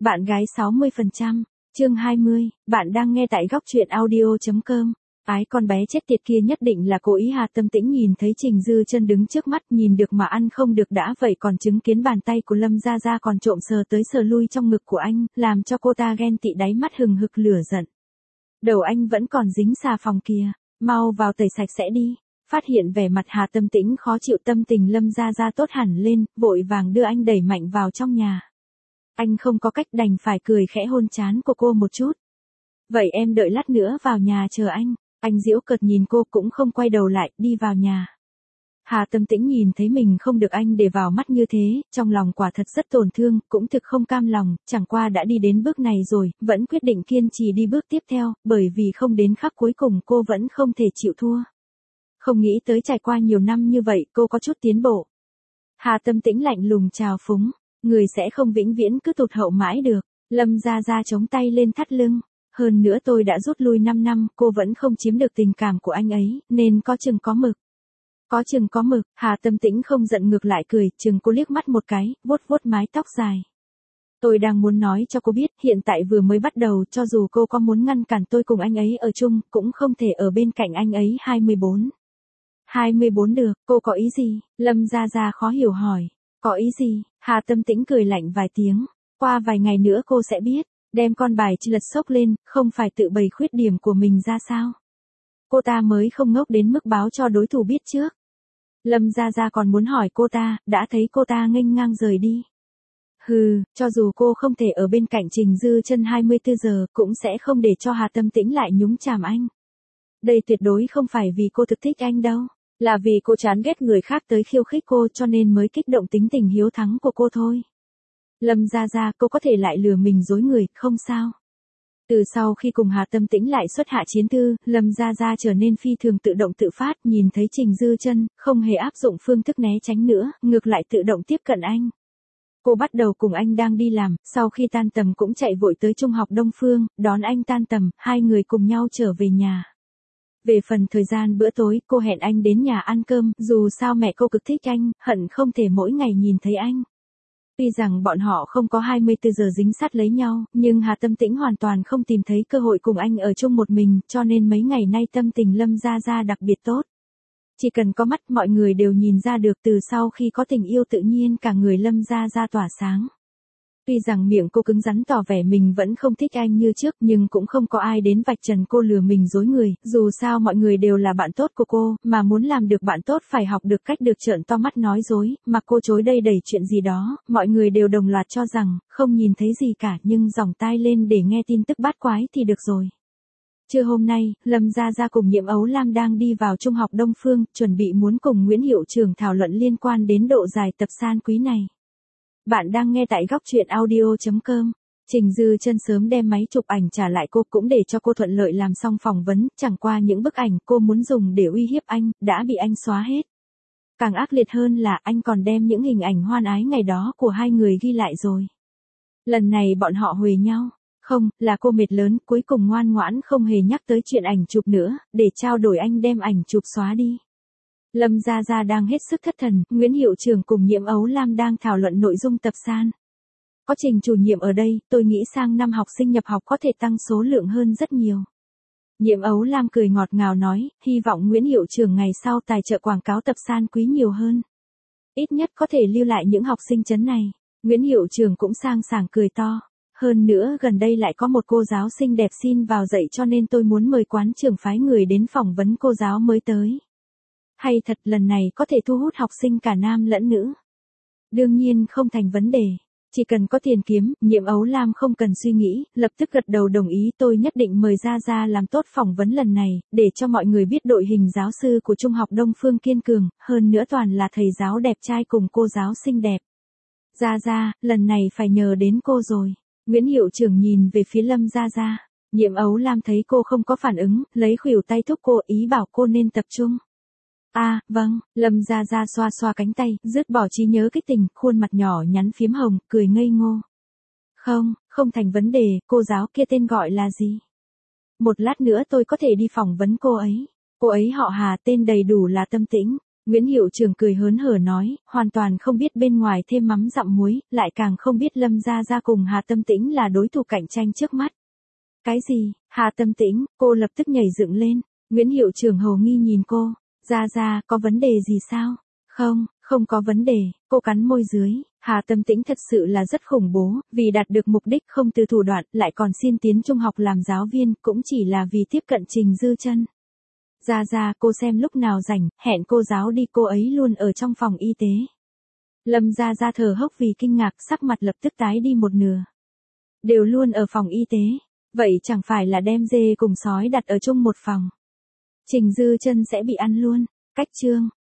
Bạn gái 60%, chương 20, bạn đang nghe tại góc truyện audio.com. Ái con bé chết tiệt kia nhất định là cố ý. Hà Tâm Tĩnh nhìn thấy Trình Dư Chân đứng trước mắt, nhìn được mà ăn không được đã vậy còn chứng kiến bàn tay của Lâm Gia Gia còn trộm sờ tới sờ lui trong ngực của anh, làm cho cô ta ghen tị đáy mắt hừng hực lửa giận. Đầu anh vẫn còn dính xà phòng kìa, mau vào tẩy sạch sẽ đi. Phát hiện vẻ mặt Hà Tâm Tĩnh khó chịu, tâm tình Lâm Gia Gia tốt hẳn lên, vội vàng đưa anh đẩy mạnh vào trong nhà. Anh không có cách đành phải cười khẽ hôn trán của cô một chút. Vậy em đợi lát nữa vào nhà chờ anh. Anh giễu cợt nhìn cô cũng không quay đầu lại, đi vào nhà. Hà Tâm Tĩnh nhìn thấy mình không được anh để vào mắt như thế, trong lòng quả thật rất tổn thương, cũng thực không cam lòng, chẳng qua đã đi đến bước này rồi, vẫn quyết định kiên trì đi bước tiếp theo, bởi vì không đến khắc cuối cùng cô vẫn không thể chịu thua. Không nghĩ tới trải qua nhiều năm như vậy cô có chút tiến bộ. Hà Tâm Tĩnh lạnh lùng chào phúng, người sẽ không vĩnh viễn cứ tụt hậu mãi được. Lâm Gia Gia chống tay lên thắt lưng. Hơn nữa tôi đã rút lui 5 năm, cô vẫn không chiếm được tình cảm của anh ấy, nên có chừng có mực. Có chừng có mực, Hà Tâm Tĩnh không giận ngược lại cười, chừng cô liếc mắt một cái, vuốt vuốt mái tóc dài. Tôi đang muốn nói cho cô biết, hiện tại vừa mới bắt đầu, cho dù cô có muốn ngăn cản tôi cùng anh ấy ở chung, cũng không thể ở bên cạnh anh ấy. 24 được, cô có ý gì? Lâm Gia Gia khó hiểu hỏi. Có ý gì? Hà Tâm Tĩnh cười lạnh vài tiếng. Qua vài ngày nữa cô sẽ biết. Đem con bài chi lật xốc lên, không phải tự bày khuyết điểm của mình ra sao? Cô ta mới không ngốc đến mức báo cho đối thủ biết trước. Lâm Gia Gia còn muốn hỏi cô ta, đã thấy cô ta nghênh ngang rời đi. Hừ, cho dù cô không thể ở bên cạnh Trình Dư Chân 24 giờ, cũng sẽ không để cho Hà Tâm Tĩnh lại nhúng chàm anh. Đây tuyệt đối không phải vì cô thực thích anh đâu, là vì cô chán ghét người khác tới khiêu khích cô cho nên mới kích động tính tình hiếu thắng của cô thôi. Lâm Gia Gia, cô có thể lại lừa mình dối người, không sao. Từ sau khi cùng Hà Tâm Tĩnh lại xuất hạ chiến thư, Lâm Gia Gia trở nên phi thường tự động tự phát, nhìn thấy Trình Dư Chân, không hề áp dụng phương thức né tránh nữa, ngược lại tự động tiếp cận anh. Cô bắt đầu cùng anh đang đi làm, sau khi tan tầm cũng chạy vội tới Trung học Đông Phương, đón anh tan tầm, hai người cùng nhau trở về nhà. Về phần thời gian bữa tối, cô hẹn anh đến nhà ăn cơm, dù sao mẹ cô cực thích anh, hận không thể mỗi ngày nhìn thấy anh. Tuy rằng bọn họ không có 24 giờ dính sát lấy nhau, nhưng Hà Tâm Tĩnh hoàn toàn không tìm thấy cơ hội cùng anh ở chung một mình, cho nên mấy ngày nay tâm tình Lâm Gia Gia đặc biệt tốt. Chỉ cần có mắt mọi người đều nhìn ra được, từ sau khi có tình yêu tự nhiên cả người Lâm Gia Gia tỏa sáng. Tuy rằng miệng cô cứng rắn tỏ vẻ mình vẫn không thích anh như trước, nhưng cũng không có ai đến vạch trần cô lừa mình dối người, dù sao mọi người đều là bạn tốt của cô, mà muốn làm được bạn tốt phải học được cách được trợn to mắt nói dối, mà cô chối đây đẩy chuyện gì đó, mọi người đều đồng loạt cho rằng, không nhìn thấy gì cả nhưng dòng tai lên để nghe tin tức bát quái thì được rồi. Trưa hôm nay, Lâm Gia Gia cùng Nhiệm Ấu Lam đang đi vào Trung học Đông Phương, chuẩn bị muốn cùng Nguyễn Hiệu Trưởng thảo luận liên quan đến độ dài tập san quý này. Bạn đang nghe tại góc truyện audio.com. Trình Dư Chân sớm đem máy chụp ảnh trả lại cô, cũng để cho cô thuận lợi làm xong phỏng vấn, chẳng qua những bức ảnh cô muốn dùng để uy hiếp anh, đã bị anh xóa hết. Càng ác liệt hơn là anh còn đem những hình ảnh hoan ái ngày đó của hai người ghi lại rồi. Lần này bọn họ huề nhau. Không, là cô mệt lớn, cuối cùng ngoan ngoãn không hề nhắc tới chuyện ảnh chụp nữa, để trao đổi anh đem ảnh chụp xóa đi. Lâm Gia Gia đang hết sức thất thần, Nguyễn Hiệu Trưởng cùng Nhiệm Ấu Lam đang thảo luận nội dung tập san. Có Trình chủ nhiệm ở đây, tôi nghĩ sang năm học sinh nhập học có thể tăng số lượng hơn rất nhiều. Nhiệm Ấu Lam cười ngọt ngào nói, hy vọng Nguyễn Hiệu Trưởng ngày sau tài trợ quảng cáo tập san quý nhiều hơn. Ít nhất có thể lưu lại những học sinh trấn này. Nguyễn Hiệu Trưởng cũng sang sảng cười to. Hơn nữa gần đây lại có một cô giáo xinh đẹp xin vào dạy cho nên tôi muốn mời quán trưởng phái người đến phỏng vấn cô giáo mới tới. Hay thật, lần này có thể thu hút học sinh cả nam lẫn nữ. Đương nhiên không thành vấn đề. Chỉ cần có tiền kiếm, Nhiệm Ấu Lam không cần suy nghĩ, lập tức gật đầu đồng ý. Tôi nhất định mời Gia Gia làm tốt phỏng vấn lần này, để cho mọi người biết đội hình giáo sư của Trung học Đông Phương kiên cường, hơn nữa toàn là thầy giáo đẹp trai cùng cô giáo xinh đẹp. Gia Gia, lần này phải nhờ đến cô rồi. Nguyễn Hiệu Trưởng nhìn về phía Lâm Gia Gia. Nhiệm Ấu Lam thấy cô không có phản ứng, lấy khuỷu tay thúc cô, ý bảo cô nên tập trung. Vâng, Lâm Gia Gia xoa xoa cánh tay, dứt bỏ trí nhớ kích tình, khuôn mặt nhỏ nhắn phím hồng, cười ngây ngô. Không thành vấn đề, cô giáo kia tên gọi là gì? Một lát nữa tôi có thể đi phỏng vấn cô ấy. Cô ấy họ Hà, tên đầy đủ là Tâm Tĩnh. Nguyễn Hiệu Trường cười hớn hở nói, hoàn toàn không biết bên ngoài thêm mắm dặm muối, lại càng không biết Lâm Gia Gia cùng Hà Tâm Tĩnh là đối thủ cạnh tranh trước mắt. Cái gì, Hà Tâm Tĩnh, cô lập tức nhảy dựng lên. Nguyễn Hiệu Trường hầu nghi nhìn cô, Gia Gia, có vấn đề gì sao? Không, không có vấn đề, cô cắn môi dưới. Hà Tâm Tĩnh thật sự là rất khủng bố, vì đạt được mục đích không từ thủ đoạn, lại còn xin tiến trung học làm giáo viên, cũng chỉ là vì tiếp cận Trình Dư Chân. Gia Gia, cô xem lúc nào rảnh, hẹn cô giáo đi, cô ấy luôn ở trong phòng y tế. Lâm Gia Gia thở hốc vì kinh ngạc, sắc mặt lập tức tái đi một nửa. Đều luôn ở phòng y tế, vậy chẳng phải là đem dê cùng sói đặt ở chung một phòng. Trình Dư Chân sẽ bị ăn luôn. Cách chương